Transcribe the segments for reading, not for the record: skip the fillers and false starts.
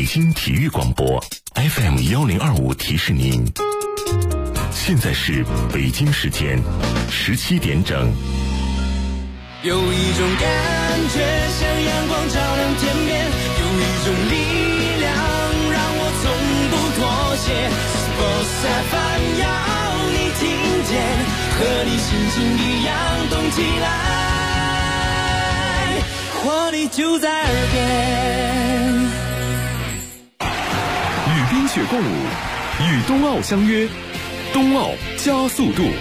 北京体育广播 FM1025提示您，现在是北京时间17点整。 有一种感觉像阳光照亮天边，有一种力量让我从不妥协。Sports FM 要你听见，和你心情一样动起来，活力就在耳边。 与冰雪共舞，与冬奥相约，冬奥加速度。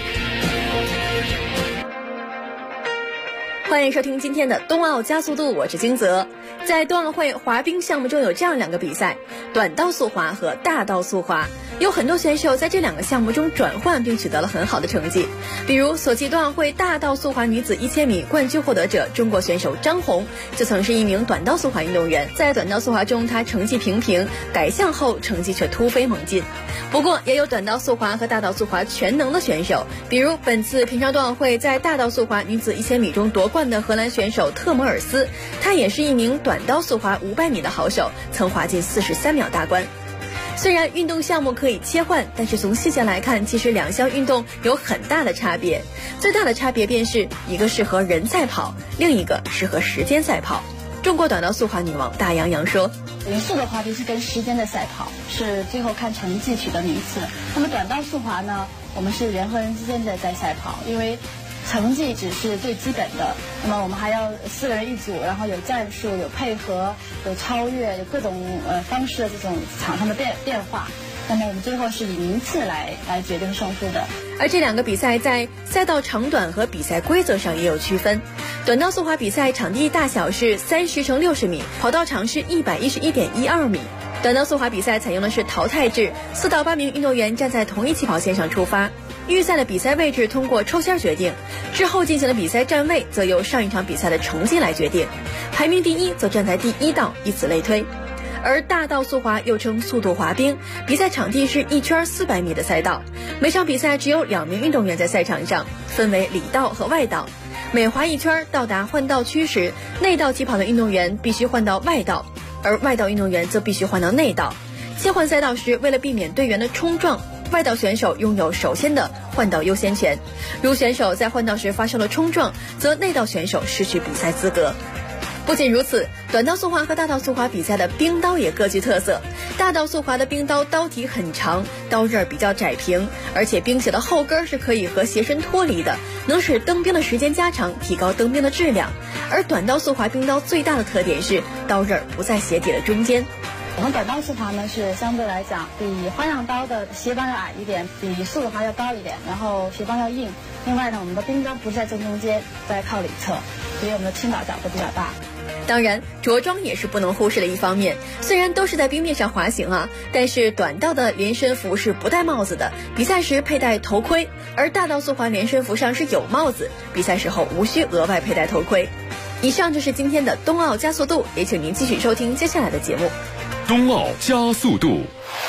欢迎收听今天的冬奥加速度，我是金泽。在冬奥会滑冰项目中有这样两个比赛，短道速滑和大道速滑，有很多选手在这两个项目中转换并取得了很好的成绩。比如索契冬奥会大道速滑女子1000米冠军获得者中国选手张红，就曾是一名短道速滑运动员。在短道速滑中，她成绩平平，改项后成绩却突飞猛进。不过也有短道速滑和大道速滑全能的选手，比如本次平昌冬奥会在大道速滑女子1000米中夺冠的荷兰选手特摩尔斯，她也是一名短道速滑500米的好手，曾滑进43秒大关。虽然运动项目可以切换，但是从细节来看，其实两项运动有很大的差别。最大的差别便是一个适合人赛跑，另一个适合时间赛跑。中国短道速滑女王大杨洋说， 匀速的滑冰是跟时间的赛跑，是最后看成绩取得名次。那么短道速滑呢，我们是人和人之间的在赛跑，因为成绩只是最基本的，那么我们还要4个人一组，然后有战术，有配合，有超越，有各种方式的这种场上的变化。那么我们最后是以名次来决定胜负的。 而这两个比赛在赛道长短和比赛规则上也有区分。短道速滑比赛场地大小是30×60米，跑道长是111.12米。短道速滑比赛采用的是淘汰制，4到8名运动员站在同一起跑线上出发，预赛的比赛位置通过抽签决定，之后进行的比赛站位则由上一场比赛的成绩来决定，排名第一则站在第1道，以此类推。而大道速滑又称速度滑冰，比赛场地是1圈400米的赛道，每场比赛只有2名运动员在赛场上，分为里道和外道。每滑一圈到达换道区时，内道起跑的运动员必须换到外道，而外道运动员则必须换到内道。切换赛道时，为了避免队员的冲撞，外道选手拥有首先的换道优先权，如选手在换道时发生了冲撞，则内道选手失去比赛资格。不仅如此，短道速滑和大道速滑比赛的冰刀也各具特色。大道速滑的冰刀刀体很长，刀刃比较窄平，而且冰鞋的后跟是可以和鞋身脱离的，能使蹬冰的时间加长，提高蹬冰的质量。而短道速滑冰刀最大的特点是刀刃不在鞋底的中间。 我们短道速滑呢是相对来讲比花样刀的鞋帮要矮一点，比速度滑要高一点，然后鞋帮要硬。另外呢，我们的冰刀不在正中间，在靠里侧，所以我们的倾倒角度比较大。 当然，着装也是不能忽视的一方面。虽然都是在冰面上滑行啊，但是短道的连身服是不戴帽子的，比赛时佩戴头盔；而大道速滑连身服上是有帽子，比赛时候无需额外佩戴头盔。以上就是今天的冬奥加速度，也请您继续收听接下来的节目。 冬奥加速度。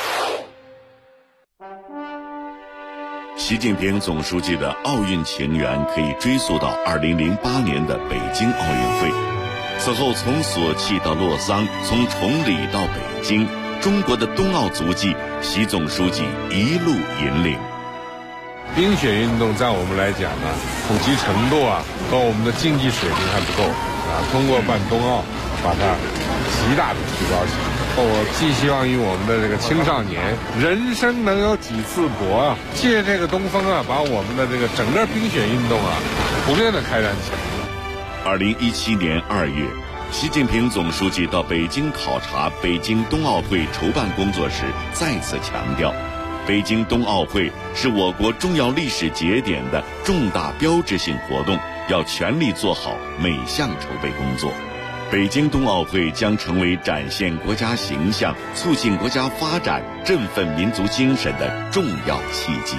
习近平总书记的奥运情缘可以追溯到2008年的北京奥运会。此后从索契到洛桑，从崇礼到北京，中国的冬奥足迹，习总书记一路引领。 冰雪运动在我们来讲呢，普及程度和我们的竞技水平还不够通过办冬奥把它极大的提高起来。我寄希望于我们的这个青少年，人生能有几次搏借这个东风把我们的这个整个冰雪运动普遍的开展起来。 2017年2月，习近平总书记到北京考察北京冬奥会筹办工作时，再次强调，北京冬奥会是我国重要历史节点的重大标志性活动，要全力做好每项筹备工作。北京冬奥会将成为展现国家形象、促进国家发展、振奋民族精神的重要契机。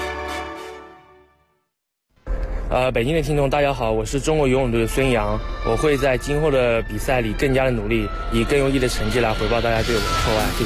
北京的听众大家好，我是中国游泳队的孙杨，我会在今后的比赛里更加的努力，以更优异的成绩来回报大家对我的厚爱，谢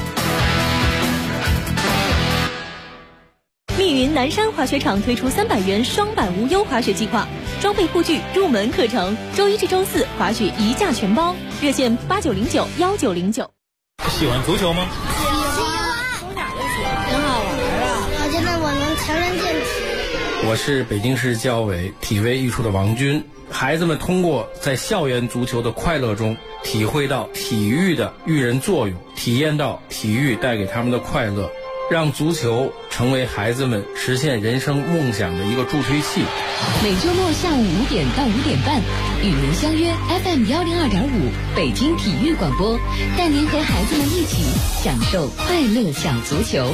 谢。密云南山滑雪场推出300元双板无忧滑雪计划，装备护具、入门课程，周1至周4滑雪1价全包，热线89091909。 喜欢足球吗？ 喜欢。哪个喜欢？很好玩啊！我觉得我能强身健体。 我是北京市教委体卫艺术的王军。孩子们通过在校园足球的快乐中，体会到体育的育人作用，体验到体育带给他们的快乐，让足球成为孩子们实现人生梦想的一个助推器。 每周末下午5点到5点半，与您相约 FM102.5北京体育广播，带您和孩子们一起享受快乐小足球。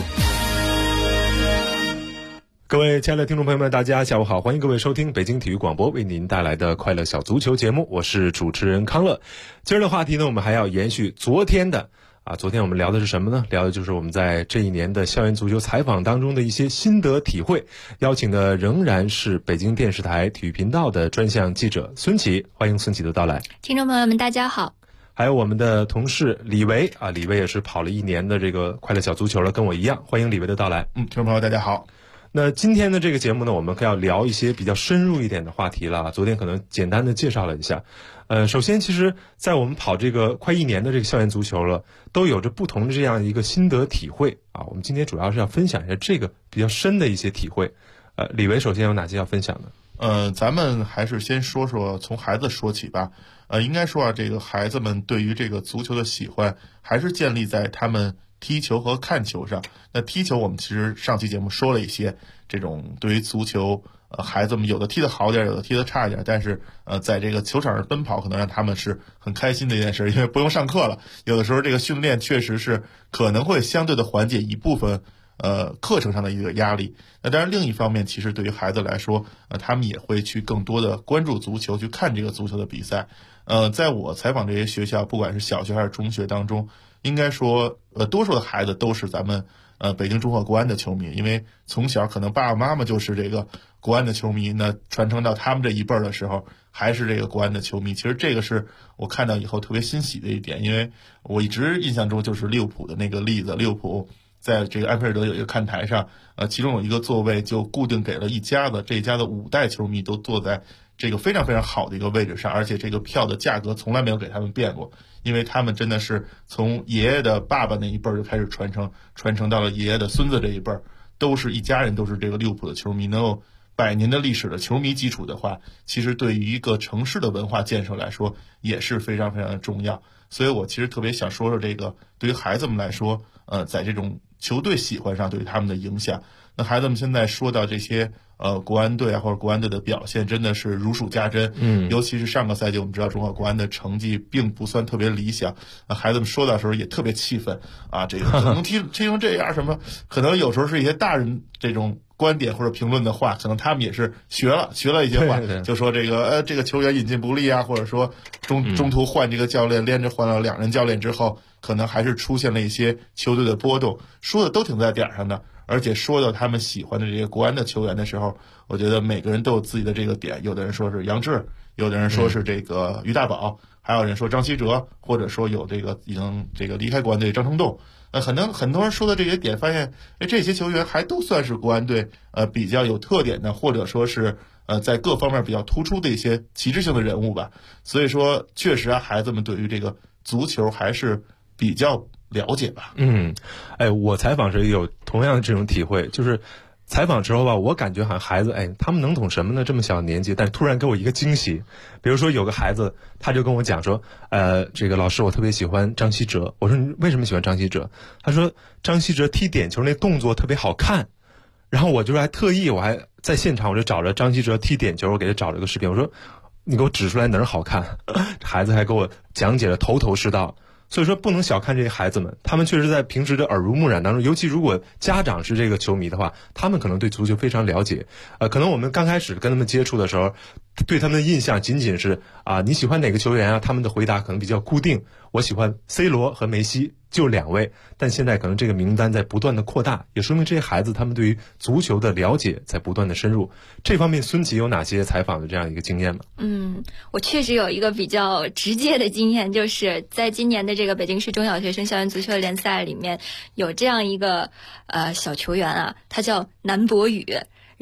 各位亲爱的听众朋友们，大家下午好，欢迎各位收听北京体育广播为您带来的快乐小足球节目，我是主持人康乐。今儿的话题呢，我们还要延续昨天我们聊的是什么呢？聊的就是我们在这一年的校园足球采访当中的一些心得体会。邀请的仍然是北京电视台体育频道的专项记者孙琦，欢迎孙琦的到来。 听众朋友们，大家好。 还有我们的同事李维李维也是跑了1年的这个快乐小足球了，跟我一样，欢迎李维的到来。 听众朋友大家好。 那今天的这个节目呢，我们要聊一些比较深入一点的话题了。昨天可能简单的介绍了一下。首先其实在我们跑这个快1年的这个校园足球了，都有着不同的这样一个心得体会啊。我们今天主要是要分享一下这个比较深的一些体会。李维首先有哪些要分享的？ 咱们还是先说说从孩子说起吧。应该说这个孩子们对于这个足球的喜欢还是建立在他们踢球和看球上。那踢球我们其实上期节目说了一些这种对于足球孩子们有的踢得好点，有的踢得差一点，但是在这个球场上奔跑可能让他们是很开心的一件事，因为不用上课了。有的时候这个训练确实是可能会相对的缓解一部分课程上的一个压力。那当然另一方面，其实对于孩子来说他们也会去更多的关注足球，去看这个足球的比赛。在我采访这些学校，不管是小学还是中学当中，应该说多数的孩子都是咱们北京中赫国安的球迷，因为从小可能爸爸妈妈就是这个国安的球迷，那传承到他们这一辈儿的时候还是这个国安的球迷。其实这个是我看到以后特别欣喜的一点，因为我一直印象中就是利物浦的那个例子，利物浦在这个安菲尔德有一个看台上，其中有一个座位就固定给了一家子，这一家的5代球迷都坐在这个非常非常好的一个位置上，而且这个票的价格从来没有给他们变过，因为他们真的是从爷爷的爸爸那一辈儿就开始传承到了爷爷的孙子这一辈儿，都是一家人，都是这个利物浦的球迷。能有100年的历史的球迷基础的话，其实对于一个城市的文化建设来说也是非常非常的重要。所以我其实特别想说说这个对于孩子们来说在这种球队喜欢上对于他们的影响。那孩子们现在说到这些国安队或者国安队的表现真的是如数家珍。尤其是上个赛季我们知道中赫国安的成绩并不算特别理想，孩子们说到的时候也特别气愤这个怎么能踢成这样，什么可能有时候是一些大人这种观点或者评论的话，可能他们也是学了一些话，就说这个球员引进不利或者说中途换这个教练，连着换了2人教练之后，可能还是出现了一些球队的波动，说的都挺在点上的。而且说到他们喜欢的这些国安的球员的时候，我觉得每个人都有自己的这个点，有的人说是杨志，有的人说是这个于大宝，还有人说张稀哲，或者说有这个已经这个离开国安队张成栋。很多人说的这些点，发现这些球员还都算是国安队比较有特点的，或者说是在各方面比较突出的一些旗帜性的人物吧。所以说确实孩子们对于这个足球还是比较了解吧。 我采访时也有同样的这种体会，就是采访之后吧，我感觉好像孩子他们能懂什么呢？这么小的年纪，但突然给我一个惊喜。比如说有个孩子他就跟我讲说这个老师我特别喜欢张稀哲。我说你为什么喜欢张稀哲？他说张稀哲踢点球那动作特别好看。然后我就还特意我还在现场我就找着张稀哲踢点球，我给他找了个视频，我说你给我指出来哪儿好看。孩子还给我讲解了头头是道。所以说不能小看这些孩子们，他们确实在平时的耳濡目染当中，尤其如果家长是这个球迷的话，他们可能对足球非常了解。可能我们刚开始跟他们接触的时候，对他们的印象仅仅是你喜欢哪个球员他们的回答可能比较固定，我喜欢 C 罗和梅西，就2位。但现在可能这个名单在不断的扩大，也说明这些孩子他们对于足球的了解在不断的深入。这方面孙琦有哪些采访的这样一个经验吗？ 我确实有一个比较直接的经验，就是在今年的这个北京市中小学生校园足球联赛里面，有这样一个小球员他叫南博宇。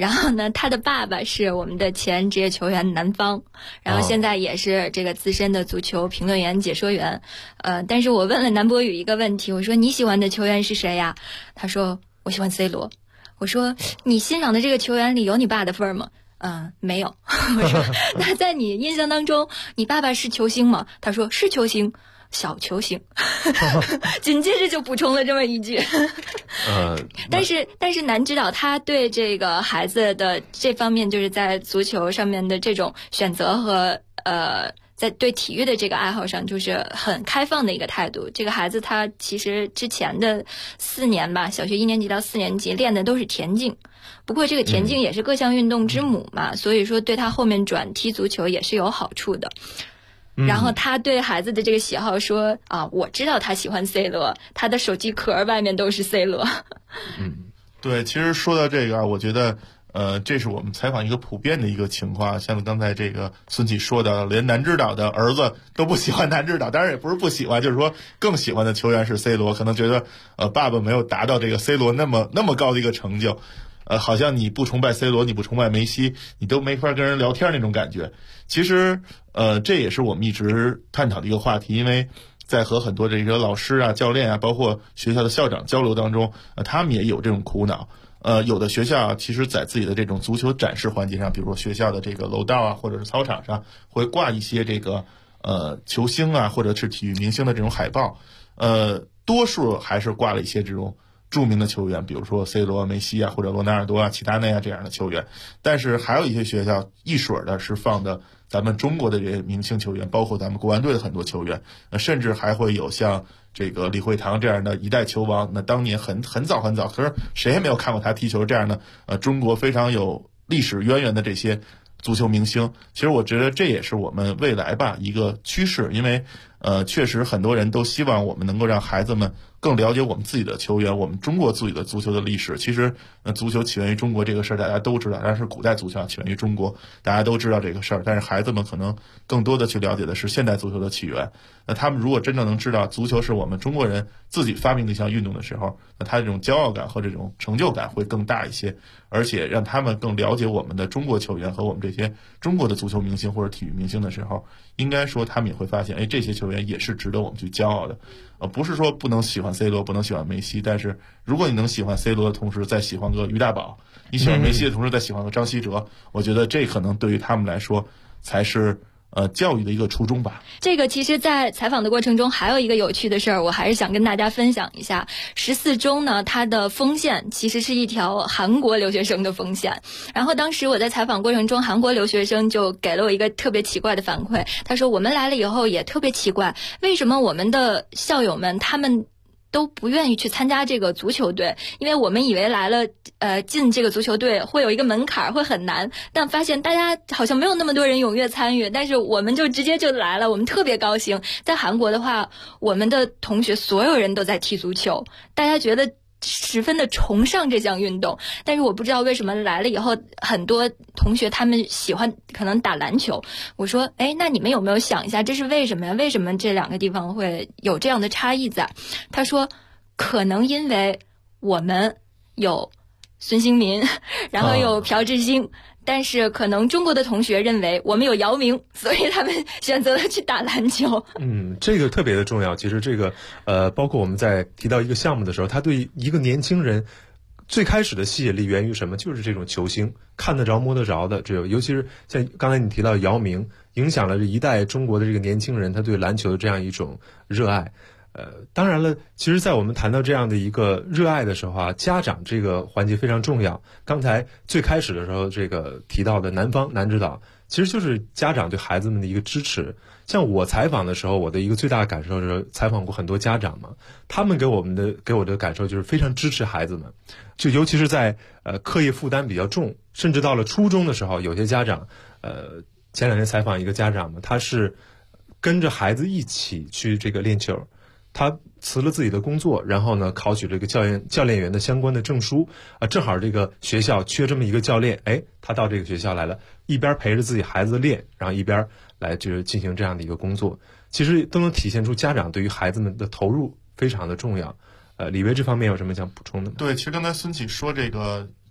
然后呢，他的爸爸是我们的前职业球员南方，然后现在也是这个资深的足球评论员、解说员。但是我问了南博宇一个问题，我说你喜欢的球员是谁呀？他说我喜欢 C 罗。我说你欣赏的这个球员里有你爸的份儿吗？没有。我说那在你印象当中，你爸爸是球星吗？他说是球星。小球星，紧接着就补充了这么一句。但是南指导他对这个孩子的这方面，就是在足球上面的这种选择和在对体育的这个爱好上，就是很开放的一个态度。这个孩子他其实之前的4年吧，小学1年级到4年级练的都是田径。不过这个田径也是各项运动之母嘛，所以说对他后面转踢足球也是有好处的。然后他对孩子的这个喜好说我知道他喜欢 C 罗，他的手机壳外面都是 C 罗。 对，其实说到这个我觉得这是我们采访一个普遍的一个情况，像刚才这个孙启说的，连南指导的儿子都不喜欢南指导，当然也不是不喜欢，就是说更喜欢的球员是 C 罗，可能觉得爸爸没有达到这个 C 罗那么高的一个成就。好像你不崇拜 C 罗，你不崇拜梅西，你都没法跟人聊天那种感觉。其实这也是我们一直探讨的一个话题，因为在和很多这个老师啊、教练啊，包括学校的校长交流当中，他们也有这种苦恼。有的学校其实在自己的这种足球展示环节上，比如说学校的这个楼道啊，或者是操场上，会挂一些这个球星啊，或者是体育明星的这种海报。多数还是挂了一些这种著名的球员，比如说 C 罗、梅西啊，或者罗纳尔多啊、齐达内啊这样的球员。但是还有一些学校一水的是放的咱们中国的这些明星球员，包括咱们国安队的很多球员，甚至还会有像这个李惠堂这样的一代球王，那当年很早，可是谁也没有看过他踢球这样的中国非常有历史渊源的这些足球明星。其实我觉得这也是我们未来吧一个趋势，因为确实很多人都希望我们能够让孩子们更了解我们自己的球员，我们中国自己的足球的历史。其实足球起源于中国这个事儿大家都知道，但是古代足球起源于中国，大家都知道这个事儿，但是孩子们可能更多的去了解的是现代足球的起源。那他们如果真正能知道足球是我们中国人自己发明的一项运动的时候，那他这种骄傲感和这种成就感会更大一些，而且让他们更了解我们的中国球员和我们这些中国的足球明星或者体育明星的时候，应该说他们也会发现，这些球员也是值得我们去骄傲的。不是说不能喜欢 C 罗，不能喜欢梅西，但是如果你能喜欢 C 罗的同时再喜欢个于大宝，你喜欢梅西的同时再喜欢个张稀哲，我觉得这可能对于他们来说才是教育的一个初衷吧。 这个其实在采访的过程中还有一个有趣的事儿，我还是想跟大家分享一下。14中呢，它的锋线其实是一条韩国留学生的锋线。然后当时我在采访过程中，韩国留学生就给了我一个特别奇怪的反馈，他说我们来了以后也特别奇怪，为什么我们的校友们他们都不愿意去参加这个足球队，因为我们以为来了进这个足球队会有一个门槛，会很难，但发现大家好像没有那么多人踊跃参与，但是我们就直接就来了，我们特别高兴。在韩国的话，我们的同学所有人都在踢足球，大家觉得十分的崇尚这项运动，但是我不知道为什么来了以后很多同学他们喜欢可能打篮球。我说那你们有没有想一下这是为什么呀？为什么这两个地方会有这样的差异在？他说可能因为我们有孙兴民，然后有朴智星，但是可能中国的同学认为我们有姚明，所以他们选择了去打篮球。 这个特别的重要。其实这个包括我们在提到一个项目的时候，他对一个年轻人最开始的吸引力源于什么？就是这种球星，看得着摸得着的。这尤其是像刚才你提到姚明，影响了这一代中国的这个年轻人，他对篮球的这样一种热爱。当然了，其实在我们谈到这样的一个热爱的时候啊，家长这个环节非常重要。刚才最开始的时候这个提到的南指导，其实就是家长对孩子们的一个支持。像我采访的时候，我的一个最大的感受是采访过很多家长嘛，他们给我的感受就是非常支持孩子们，就尤其是在课业负担比较重，甚至到了初中的时候，有些家长前2天采访一个家长嘛，他是跟着孩子一起去这个练球，他辞了自己的工作，然后呢考取这个教练员的相关的证书正好这个学校缺这么一个教练，他到这个学校来了，一边陪着自己孩子练，然后一边来就是进行这样的一个工作，其实都能体现出家长对于孩子们的投入非常的重要。李威这方面有什么想补充的吗？ 对，其实刚才孙启说这个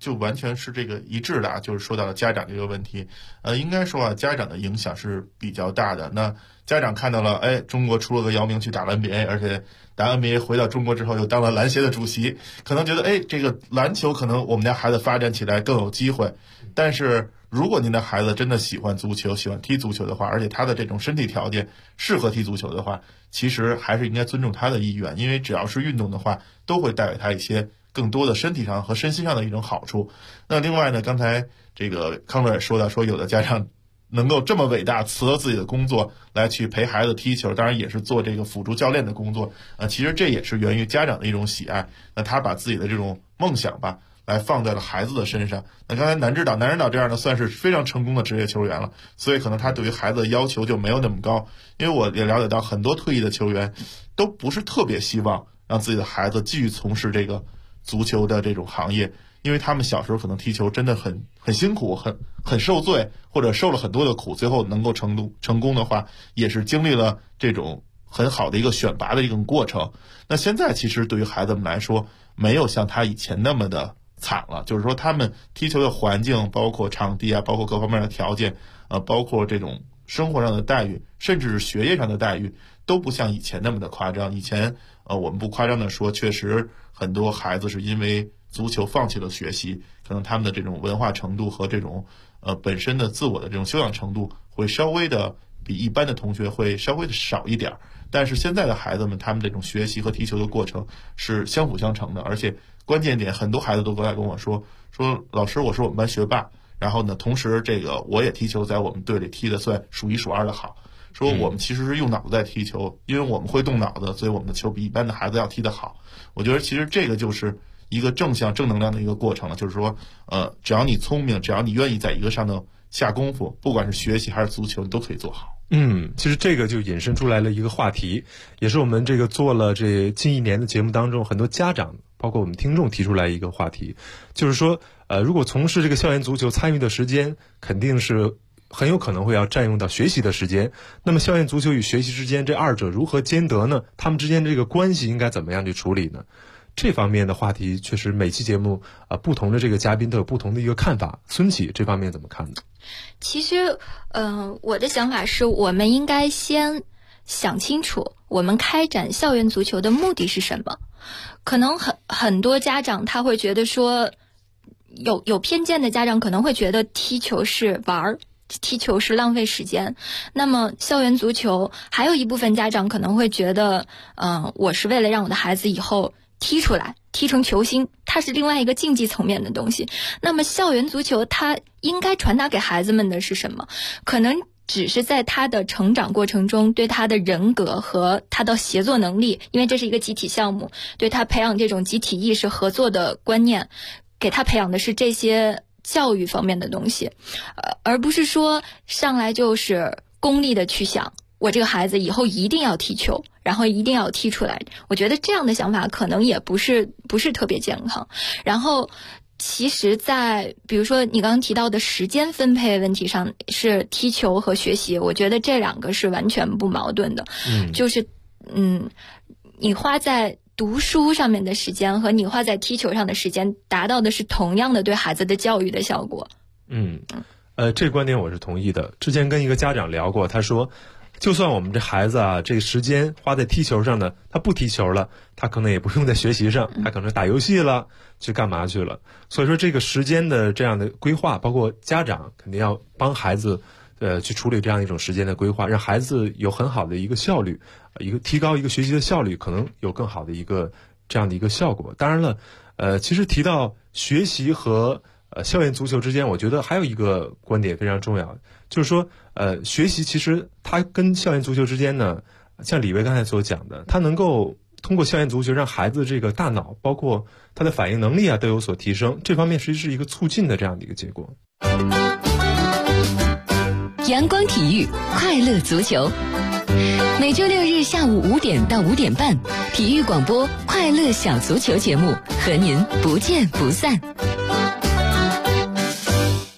就完全是这个一致的啊，就是说到了家长这个问题。应该说啊，家长的影响是比较大的。那家长看到了，哎，中国出了个姚明去打了 NBA， 而且打 NBA 回到中国之后又当了篮协的主席，可能觉得，哎，这个篮球可能我们家孩子发展起来更有机会。但是如果您的孩子真的喜欢足球，喜欢踢足球的话，而且他的这种身体条件适合踢足球的话，其实还是应该尊重他的意愿，因为只要是运动的话，都会带给他一些更多的身体上和身心上的一种好处。那另外呢，刚才这个康乐也说到，说有的家长能够这么伟大，辞了自己的工作来去陪孩子踢球，当然也是做这个辅助教练的工作。其实这也是源于家长的一种喜爱。那他把自己的这种梦想吧，来放在了孩子的身上。那刚才南指导这样的算是非常成功的职业球员了，所以可能他对于孩子的要求就没有那么高。因为我也了解到很多退役的球员都不是特别希望让自己的孩子继续从事这个足球的这种行业，因为他们小时候可能踢球真的很辛苦，很受罪，或者受了很多的苦，最后能够成功的话，也是经历了这种很好的一个选拔的一种过程。那现在其实对于孩子们来说，没有像他以前那么的惨了，就是说他们踢球的环境，包括场地啊，包括各方面的条件，包括这种生活上的待遇，甚至是学业上的待遇，都不像以前那么的夸张。以前我们不夸张的说，确实很多孩子是因为足球放弃了学习，可能他们的这种文化程度和这种本身的自我的这种修养程度会稍微的比一般的同学会稍微的少一点。但是现在的孩子们，他们这种学习和踢球的过程是相辅相成的，而且关键点，很多孩子都过来跟我说老师，我是我们班学霸，然后呢，同时这个我也踢球在我们队里踢的算数一数二的好，说我们其实是用脑子在踢球，因为我们会动脑子，所以我们的球比一般的孩子要踢得好。我觉得其实这个就是一个正能量的一个过程了，就是说只要你聪明，只要你愿意在一个上头下功夫，不管是学习还是足球，你都可以做好。 其实这个就引申出来了一个话题，也是我们这个做了这近1年的节目当中，很多家长包括我们听众提出来一个话题，就是说如果从事这个校园足球，参与的时间肯定是很有可能会要占用到学习的时间。那么校园足球与学习之间这二者如何兼得呢？他们之间这个关系应该怎么样去处理呢？这方面的话题确实每期节目不同的这个嘉宾都有不同的一个看法。孙启这方面怎么看呢？ 其实我的想法是，我们应该先想清楚我们开展校园足球的目的是什么。可能很多家长他会觉得说，有偏见的家长可能会觉得踢球是玩儿，踢球是浪费时间。那么校园足球还有一部分家长可能会觉得我是为了让我的孩子以后踢出来，踢成球星，它是另外一个竞技层面的东西。那么校园足球它应该传达给孩子们的是什么？可能只是在他的成长过程中，对他的人格和他的协作能力，因为这是一个集体项目，对他培养这种集体意识、合作的观念，给他培养的是这些教育方面的东西，而不是说上来就是功利的去想我这个孩子以后一定要踢球，然后一定要踢出来。我觉得这样的想法可能也不是特别健康。然后其实在比如说你刚刚提到的时间分配问题上，是踢球和学习，我觉得这两个是完全不矛盾的。就是你花在读书上面的时间和你花在踢球上的时间，达到的是同样的对孩子的教育的效果。 这个观点我是同意的。之前跟一个家长聊过，他说就算我们这孩子这个时间花在踢球上呢，他不踢球了，他可能也不用在学习上，他可能打游戏了，去干嘛去了。所以说这个时间的这样的规划，包括家长肯定要帮孩子去处理这样一种时间的规划，让孩子有很好的一个效率，提高一个学习的效率，可能有更好的一个这样的一个效果。当然了，其实提到学习和校园足球之间，我觉得还有一个观点非常重要，就是说学习其实它跟校园足球之间呢，像李威刚才所讲的，它能够通过校园足球让孩子这个大脑包括他的反应能力都有所提升，这方面实际是一个促进的这样的一个结果。 阳光体育，快乐足球，每周6日下午5点到5点半，体育广播快乐小足球节目和您不见不散。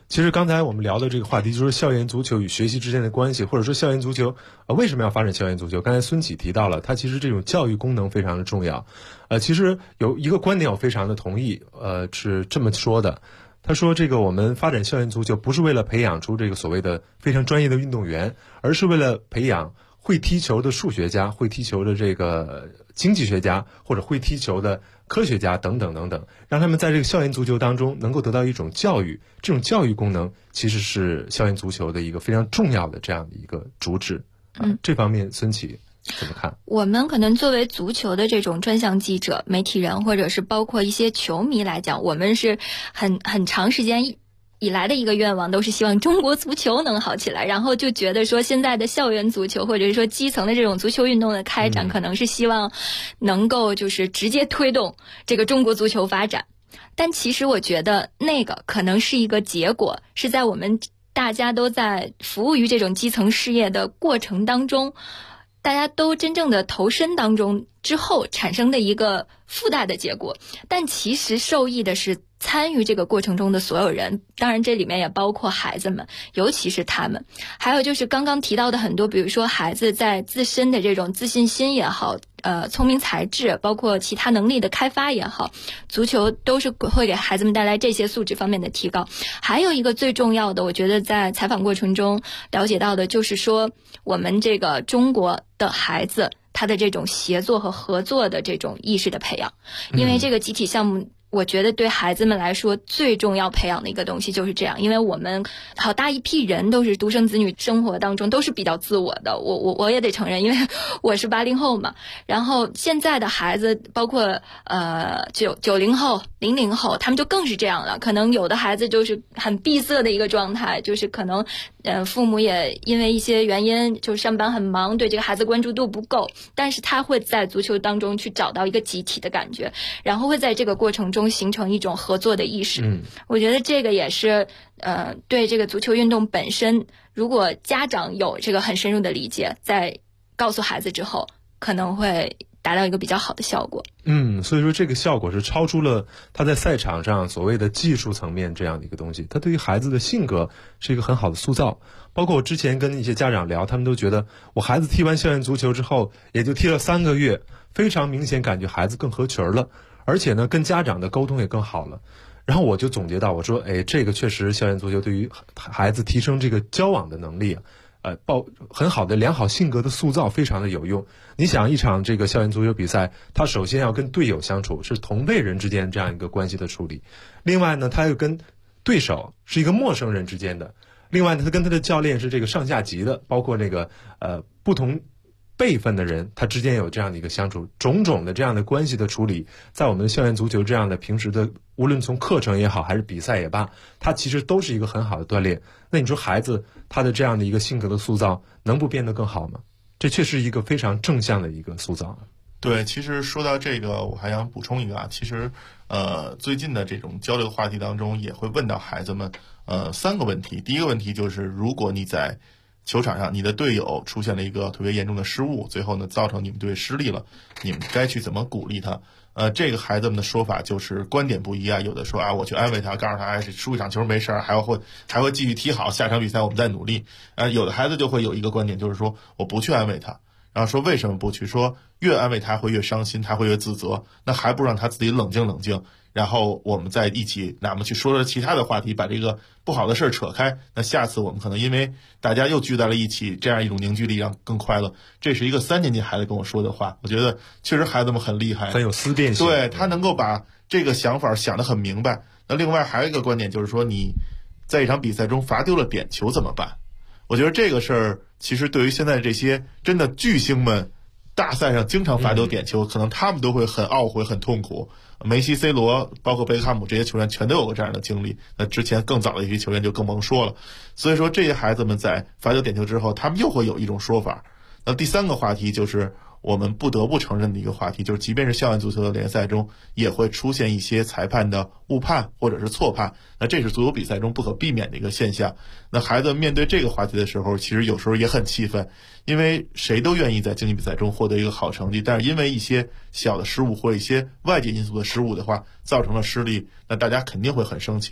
其实刚才我们聊的这个话题就是校园足球与学习之间的关系，或者说校园足球为什么要发展校园足球？刚才孙启提到了，它其实这种教育功能非常的重要。其实有一个观点我非常的同意，是这么说的。他说这个我们发展校园足球不是为了培养出这个所谓的非常专业的运动员，而是为了培养会踢球的数学家，会踢球的这个经济学家，或者会踢球的科学家等等等等，让他们在这个校园足球当中能够得到一种教育。这种教育功能其实是校园足球的一个非常重要的这样的一个主旨。这方面孙启怎么看？ 我们可能作为足球的这种专项记者、媒体人，或者是包括一些球迷来讲，我们是很长时间以来的一个愿望，都是希望中国足球能好起来，然后就觉得说现在的校园足球或者是说基层的这种足球运动的开展，可能是希望能够就是直接推动这个中国足球发展。但其实我觉得那个可能是一个结果，是在我们大家都在服务于这种基层事业的过程当中，大家都真正的投身当中之后产生的一个附带的结果。但其实受益的是参与这个过程中的所有人，当然这里面也包括孩子们，尤其是他们。还有就是刚刚提到的很多，比如说孩子在自身的这种自信心也好，聪明才智，包括其他能力的开发也好，足球都是会给孩子们带来这些素质方面的提高。还有一个最重要的，我觉得在采访过程中了解到的，就是说我们这个中国的孩子他的这种协作和合作的这种意识的培养。因为这个集体项目我觉得对孩子们来说最重要培养的一个东西就是这样。因为我们好大一批人都是独生子女，生活当中都是比较自我的，我也得承认，因为我是80后嘛。然后现在的孩子包括90后00后，他们就更是这样了。可能有的孩子就是很闭塞的一个状态，就是可能父母也因为一些原因就上班很忙，对这个孩子关注度不够，但是他会在足球当中去找到一个集体的感觉，然后会在这个过程中形成一种合作的意识。我觉得这个也是对这个足球运动本身，如果家长有这个很深入的理解，在告诉孩子之后，可能会达到一个比较好的效果。 所以说这个效果是超出了他在赛场上所谓的技术层面这样的一个东西，他对于孩子的性格是一个很好的塑造。包括我之前跟一些家长聊，他们都觉得我孩子踢完校园足球之后也就踢了3个月，非常明显感觉孩子更合群了，而且呢跟家长的沟通也更好了。然后我就总结到，我说这个确实校园足球对于孩子提升这个交往的能力很好的良好性格的塑造非常的有用。你想一场这个校园足球比赛，他首先要跟队友相处，是同辈人之间这样一个关系的处理，另外呢他又跟对手是一个陌生人之间的，另外呢他跟他的教练是这个上下级的，包括那个不同辈分的人他之间有这样的一个相处，种种的这样的关系的处理，在我们的校园足球这样的平时的无论从课程也好还是比赛也罢，它其实都是一个很好的锻炼。那你说孩子他的这样的一个性格的塑造能不变得更好吗？这确实是一个非常正向的一个塑造。 对，其实说到这个我还想补充一个其实最近的这种交流话题当中也会问到孩子们3个问题。第一个问题就是，如果你在球场上你的队友出现了一个特别严重的失误，最后呢造成你们队失利了，你们该去怎么鼓励他？这个孩子们的说法就是观点不一啊，有的说我去安慰他，告诉他输一场球没事，还会继续踢好，下场比赛我们再努力。有的孩子就会有一个观点，就是说我不去安慰他，然后说为什么不去？说越安慰他会越伤心，他会越自责，那还不如让他自己冷静冷静，然后我们再一起哪怕去说说其他的话题，把这个不好的事扯开。那下次我们可能因为大家又聚在了一起，这样一种凝聚力让更快乐。这是一个3年级孩子跟我说的话，我觉得确实孩子们很厉害， 很有思辨性， 对，他能够把这个想法想得很明白。那另外还有一个观点就是说，你在一场比赛中罚丢了点球怎么办？我觉得这个事儿其实对于现在这些真的巨星们，大赛上经常罚丢点球，可能他们都会很懊悔很痛苦。梅西、C 罗包括贝克汉姆这些球员全都有过这样的经历，那之前更早的一些球员就更甭说了。所以说这些孩子们在罚丢点球之后，他们又会有一种说法。那第3个话题就是我们不得不承认的一个话题，就是即便是校园足球的联赛中，也会出现一些裁判的误判或者是错判，那这是足球比赛中不可避免的一个现象。那孩子面对这个话题的时候，其实有时候也很气愤，因为谁都愿意在竞技比赛中获得一个好成绩，但是因为一些小的失误或一些外界因素的失误的话，造成了失利，那大家肯定会很生气。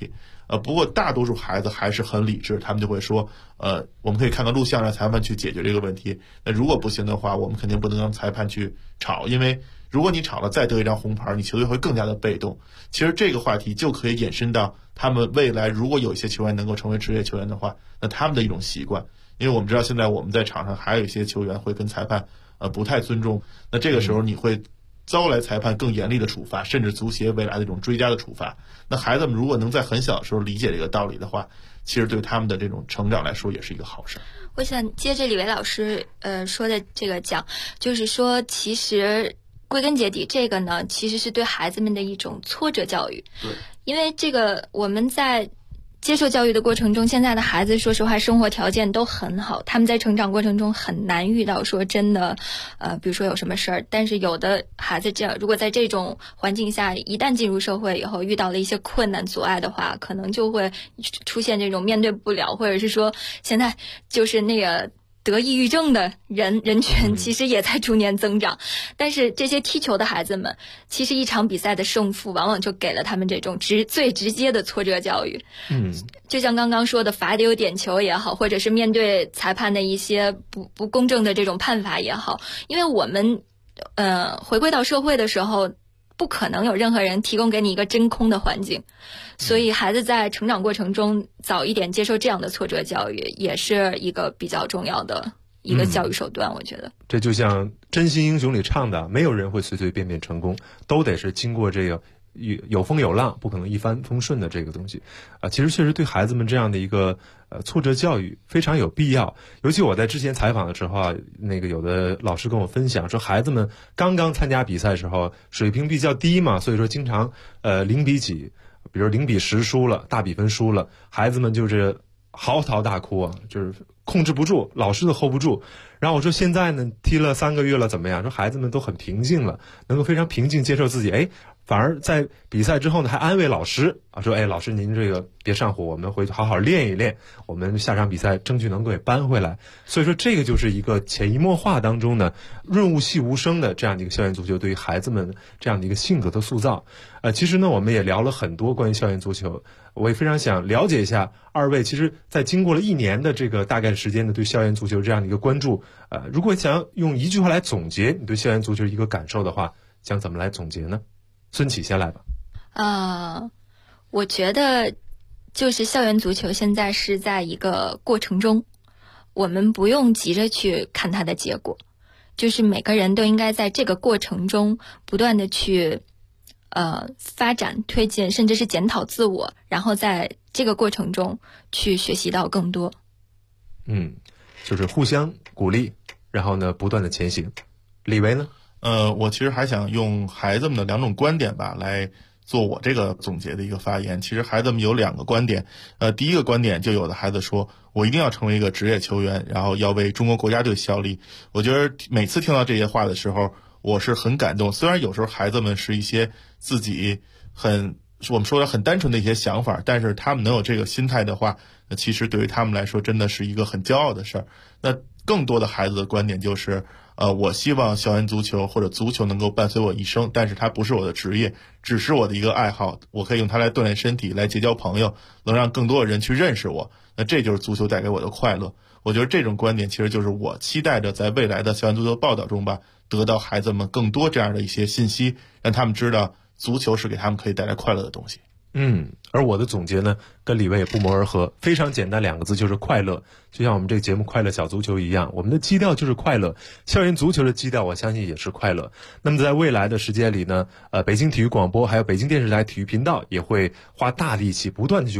不过大多数孩子还是很理智，他们就会说，我们可以看到录像，让裁判去解决这个问题。那如果不行的话，我们肯定不能让裁判去吵，因为如果你吵了再得一张红牌，你球队会更加的被动。其实这个话题就可以延伸到他们未来如果有一些球员能够成为职业球员的话，那他们的一种习惯。因为我们知道现在我们在场上还有一些球员会跟裁判不太尊重，那这个时候你会遭来裁判更严厉的处罚，甚至足协未来的一种追加的处罚。那孩子们如果能在很小的时候理解这个道理的话，其实对他们的这种成长来说也是一个好事。 我想接着李维老师说的这个讲，就是说其实归根结底这个呢其实是对孩子们的一种挫折教育。 对， 因为这个我们在接受教育的过程中，现在的孩子说实话生活条件都很好，他们在成长过程中很难遇到说真的比如说有什么事儿，但是有的孩子如果在这种环境下一旦进入社会以后遇到了一些困难阻碍的话，可能就会出现这种面对不了，或者是说现在就是那个得抑郁症的人群其实也在逐年增长。但是这些踢球的孩子们，其实一场比赛的胜负往往就给了他们这种最直接的挫折教育。就像刚刚说的罚丢点球也好，或者是面对裁判的一些不公正的这种判罚也好，因为我们回归到社会的时候，不可能有任何人提供给你一个真空的环境，所以孩子在成长过程中早一点接受这样的挫折教育，也是一个比较重要的一个教育手段。我觉得这就像《真心英雄》里唱的，没有人会随随便便成功，都得是经过这个有风有浪，不可能一帆风顺的这个东西其实确实对孩子们这样的一个挫折教育非常有必要。尤其我在之前采访的时候那个有的老师跟我分享说，孩子们刚刚参加比赛的时候水平比较低嘛，所以说经常0比几，比如0比10输了，大比分输了，孩子们就是嚎啕大哭就是控制不住，老师都 hold 不住。然后我说现在呢踢了3个月了怎么样，说孩子们都很平静了，能够非常平静接受自己，反而在比赛之后呢还安慰老师说老师您这个别上火，我们回去好好练一练，我们下场比赛争取能够给扳回来。所以说这个就是一个潜移默化当中呢润物细无声的这样的一个校园足球对于孩子们这样的一个性格的塑造。其实呢我们也聊了很多关于校园足球，我也非常想了解一下二位，其实在经过了1年的这个大概时间的对校园足球这样的一个关注，如果想要用一句话来总结你对校园足球一个感受的话，想怎么来总结呢？孙启先来吧。 我觉得就是校园足球现在是在一个过程中，我们不用急着去看它的结果，就是每个人都应该在这个过程中不断的去发展推进，甚至是检讨自我，然后在这个过程中去学习到更多。 就是互相鼓励，然后呢不断的前行。李维呢？ 我其实还想用孩子们的2种观点吧来做我这个总结的一个发言。其实孩子们有2个观点。第一个观点，就有的孩子说我一定要成为一个职业球员，然后要为中国国家队效力。我觉得每次听到这些话的时候我是很感动。虽然有时候孩子们是一些自己我们说的很单纯的一些想法，但是他们能有这个心态的话，那其实对于他们来说真的是一个很骄傲的事儿。那更多的孩子的观点就是我希望校园足球或者足球能够伴随我一生，但是它不是我的职业，只是我的一个爱好，我可以用它来锻炼身体，来结交朋友，能让更多的人去认识我，那这就是足球带给我的快乐。我觉得这种观点其实就是我期待着在未来的校园足球报道中吧，得到孩子们更多这样的一些信息，让他们知道足球是给他们可以带来快乐的东西。 而我的总结呢跟李维也不谋而合，非常简单2个字，就是快乐。就像我们这个节目快乐小足球一样，我们的基调就是快乐，校园足球的基调我相信也是快乐。那么在未来的时间里呢北京体育广播还有北京电视台体育频道也会花大力气不断的去